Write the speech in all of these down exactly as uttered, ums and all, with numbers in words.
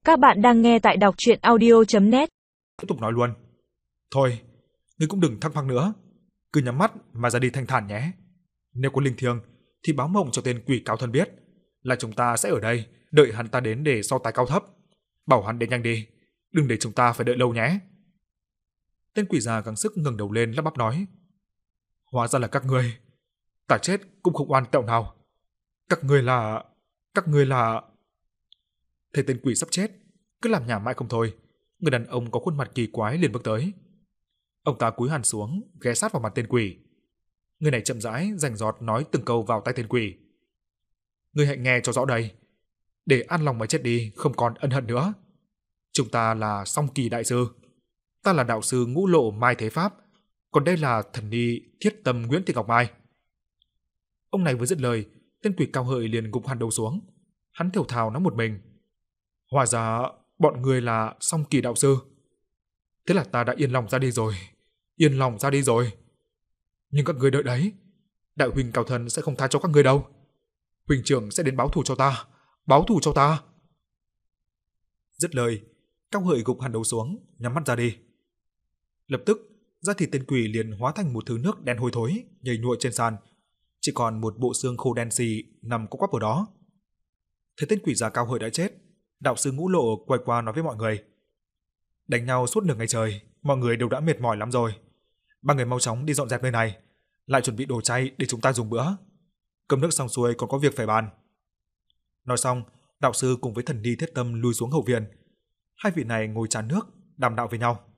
Các bạn đang nghe tại đọc truyện audio chấm net. Tiếp tục nói luôn. Thôi, ngươi cũng đừng thắc mắc nữa. Cứ nhắm mắt mà ra đi thanh thản nhé. Nếu có linh thiêng thì báo mộng cho tên quỷ cao thân biết là chúng ta sẽ ở đây đợi hắn ta đến để so tài cao thấp. Bảo hắn đến nhanh đi, đừng để chúng ta phải đợi lâu nhé. Tên quỷ già gắng sức ngẩng đầu lên lắp bắp nói. Hóa ra là các ngươi. Ta chết cũng không oan tẹo nào. Các ngươi là... Các ngươi là... Thấy tên quỷ sắp chết, cứ làm nhảm mãi không thôi, người đàn ông có khuôn mặt kỳ quái liền bước tới. Ông ta cúi hẳn xuống, ghé sát vào mặt tên quỷ. Người này chậm rãi rành rọt nói từng câu vào tai tên quỷ. Ngươi hãy nghe cho rõ đây, để an lòng mà chết đi, không còn ân hận nữa. Chúng ta là Song Kỳ đại sư, ta là đạo sư Ngũ Lộ Mai Thế Pháp, còn đây là thần ni Thiết Tâm Nguyễn Thị Ngọc Mai. Ông này vừa dứt lời, tên quỷ cao hợi liền gục hẳn đầu xuống. Hắn thều thào nói một mình. Hóa ra bọn người là Song Kỳ đạo sư. Thế là ta đã yên lòng ra đi rồi, yên lòng ra đi rồi. Nhưng các ngươi đợi đấy, đại huynh cao thần sẽ không tha cho các ngươi đâu. Huynh trưởng sẽ đến báo thù cho ta, báo thù cho ta. Dứt lời, cao hợi gục hẳn đầu xuống, nhắm mắt ra đi. Lập tức, da thịt tên quỷ liền hóa thành một thứ nước đen hôi thối nhầy nhụa trên sàn, chỉ còn một bộ xương khô đen xì nằm co quắp ở đó. Thấy tên quỷ già cao hợi đã chết, đạo sư Ngũ Lộ quay qua nói với mọi người. Đánh nhau suốt nửa ngày trời, mọi người đều đã mệt mỏi lắm rồi. Ba người mau chóng đi dọn dẹp nơi này, lại chuẩn bị đồ chay để chúng ta dùng bữa. Cơm nước xong xuôi còn có việc phải bàn. Nói xong, đạo sư cùng với thần ni Thiết Tâm lui xuống hậu viện. Hai vị này ngồi trà nước, đàm đạo với nhau.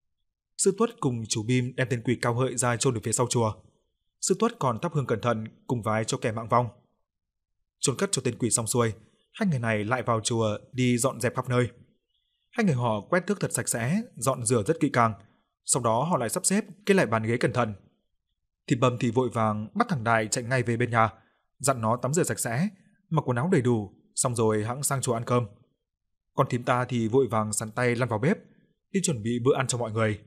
Sư Tuất cùng chú Bim đem tên quỷ cao hợi ra chôn ở phía sau chùa. Sư Tuất còn thắp hương cẩn thận cùng vái cho kẻ mạng vong. Chôn cất cho tên quỷ xong xuôi, hai người này lại vào chùa đi dọn dẹp khắp nơi. Hai người họ quét tước thật sạch sẽ, dọn rửa rất kỹ càng, sau đó họ lại sắp xếp cái lại bàn ghế cẩn thận. Thịt bầm thì vội vàng bắt thằng Đại chạy ngay về bên nhà, dặn nó tắm rửa sạch sẽ, mặc quần áo đầy đủ, xong rồi hẵng sang chùa ăn cơm. Còn thím ta thì vội vàng sắn tay lăn vào bếp, đi chuẩn bị bữa ăn cho mọi người.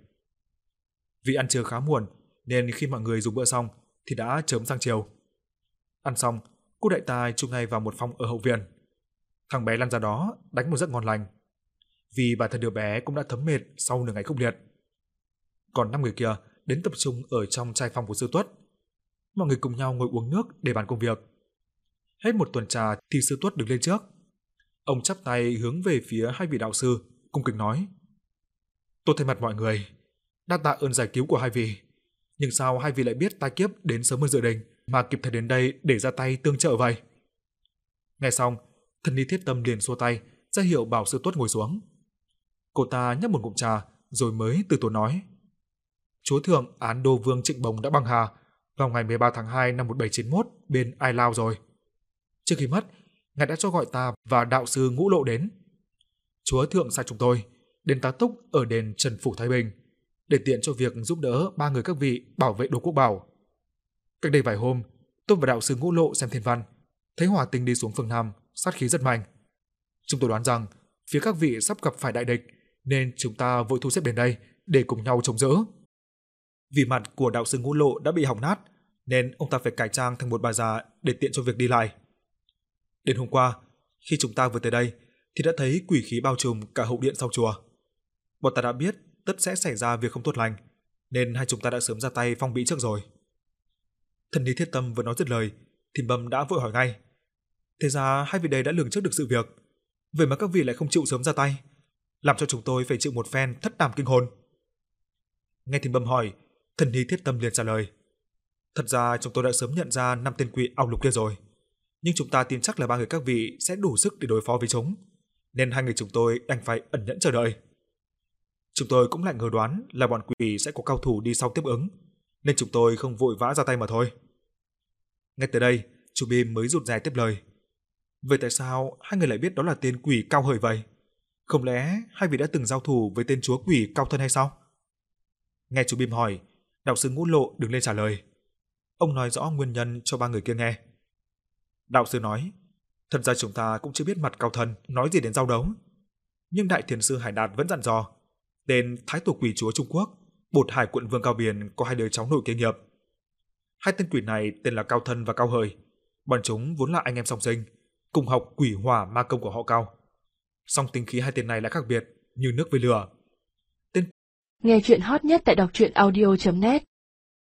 Vì ăn trưa khá muộn, nên khi mọi người dùng bữa xong thì đã chớm sang chiều. Ăn xong, cô đại tài chui ngay vào một phòng ở hậu viện. Thằng bé lăn ra đó đánh một giấc ngon lành, vì bản thân đứa bé cũng đã thấm mệt sau nửa ngày khốc liệt. Còn năm người kia đến tập trung ở trong trai phòng của sư Tuất. Mọi người cùng nhau ngồi uống nước để bàn công việc. Hết một tuần trà thì sư Tuất đứng lên trước. Ông chắp tay hướng về phía hai vị đạo sư, cung kính nói: Tôi thay mặt mọi người đa tạ ơn giải cứu của hai vị, nhưng sao hai vị lại biết tai kiếp đến sớm hơn dự định mà kịp thời đến đây để ra tay tương trợ vậy? Nghe xong, thần ni Thiết Tâm liền xua tay ra hiệu bảo sư Tuất ngồi xuống. Cô ta nhấp một ngụm trà rồi mới từ tốn nói: Chúa thượng án đô vương Trịnh Bồng đã băng hà vào ngày mười ba tháng hai năm một nghìn bảy trăm chín mươi mốt bên Ai Lao rồi. Trước khi mất, ngài đã cho gọi ta và đạo sư Ngũ Lộ đến. Chúa thượng sai chúng tôi đến tá túc ở đền Trần Phủ Thái Bình để tiện cho việc giúp đỡ ba người các vị bảo vệ Đô Quốc Bảo. Cách đây vài hôm, tôi và đạo sư Ngũ Lộ xem thiên văn, thấy hỏa tinh đi xuống phương Nam, sát khí rất mạnh. Chúng tôi đoán rằng phía các vị sắp gặp phải đại địch, nên chúng ta vội thu xếp đến đây để cùng nhau chống đỡ. Vì mặt của đạo sư Ngũ Lộ đã bị hỏng nát, nên ông ta phải cải trang thành một bà già để tiện cho việc đi lại. Đến hôm qua, khi chúng ta vừa tới đây, thì đã thấy quỷ khí bao trùm cả hậu điện sau chùa. Bọn ta đã biết tất sẽ xảy ra việc không tốt lành, nên hai chúng ta đã sớm ra tay phong bị trước rồi. Thần ni Thiết Tâm vừa nói dứt lời, thì Bầm đã vội hỏi ngay: Thế ra hai vị đây đã lường trước được sự việc, vậy mà các vị lại không chịu sớm ra tay, làm cho chúng tôi phải chịu một phen thất đảm kinh hồn. Nghe Thím Bầm hỏi, thần ni Thiết Tâm liền trả lời: Thật ra chúng tôi đã sớm nhận ra năm tên quỷ ảo lục kia rồi, nhưng chúng ta tin chắc là ba người các vị sẽ đủ sức để đối phó với chúng, nên hai người chúng tôi đành phải ẩn nhẫn chờ đợi. Chúng tôi cũng lại ngờ đoán là bọn quỷ sẽ có cao thủ đi sau tiếp ứng, nên chúng tôi không vội vã ra tay mà thôi. Ngay tới đây, chú Bim mới rụt rè tiếp lời: Vậy tại sao hai người lại biết đó là tên quỷ cao hời vậy? Không lẽ hai vị đã từng giao thủ với tên chúa quỷ cao thân hay sao? Nghe chú Bim hỏi, đạo sư Ngũ Lộ đứng lên trả lời. Ông nói rõ nguyên nhân cho ba người kia nghe. Đạo sư nói: Thật ra chúng ta cũng chưa biết mặt cao thân nói gì đến giao đấu, nhưng đại thiền sư Hải Đạt vẫn dặn dò tên thái tổ quỷ chúa Trung Quốc, Bột Hải quận vương Cao Biền có hai đứa cháu nội kế nghiệp. Hai tên quỷ này tên là Cao Thân và Cao Hời. Bọn chúng vốn là anh em song sinh, cùng học quỷ hỏa ma công của họ Cao. song tính khí hai tên này lại khác biệt, như nước với lửa. Nghe chuyện hot nhất tại đọc truyện audio chấm net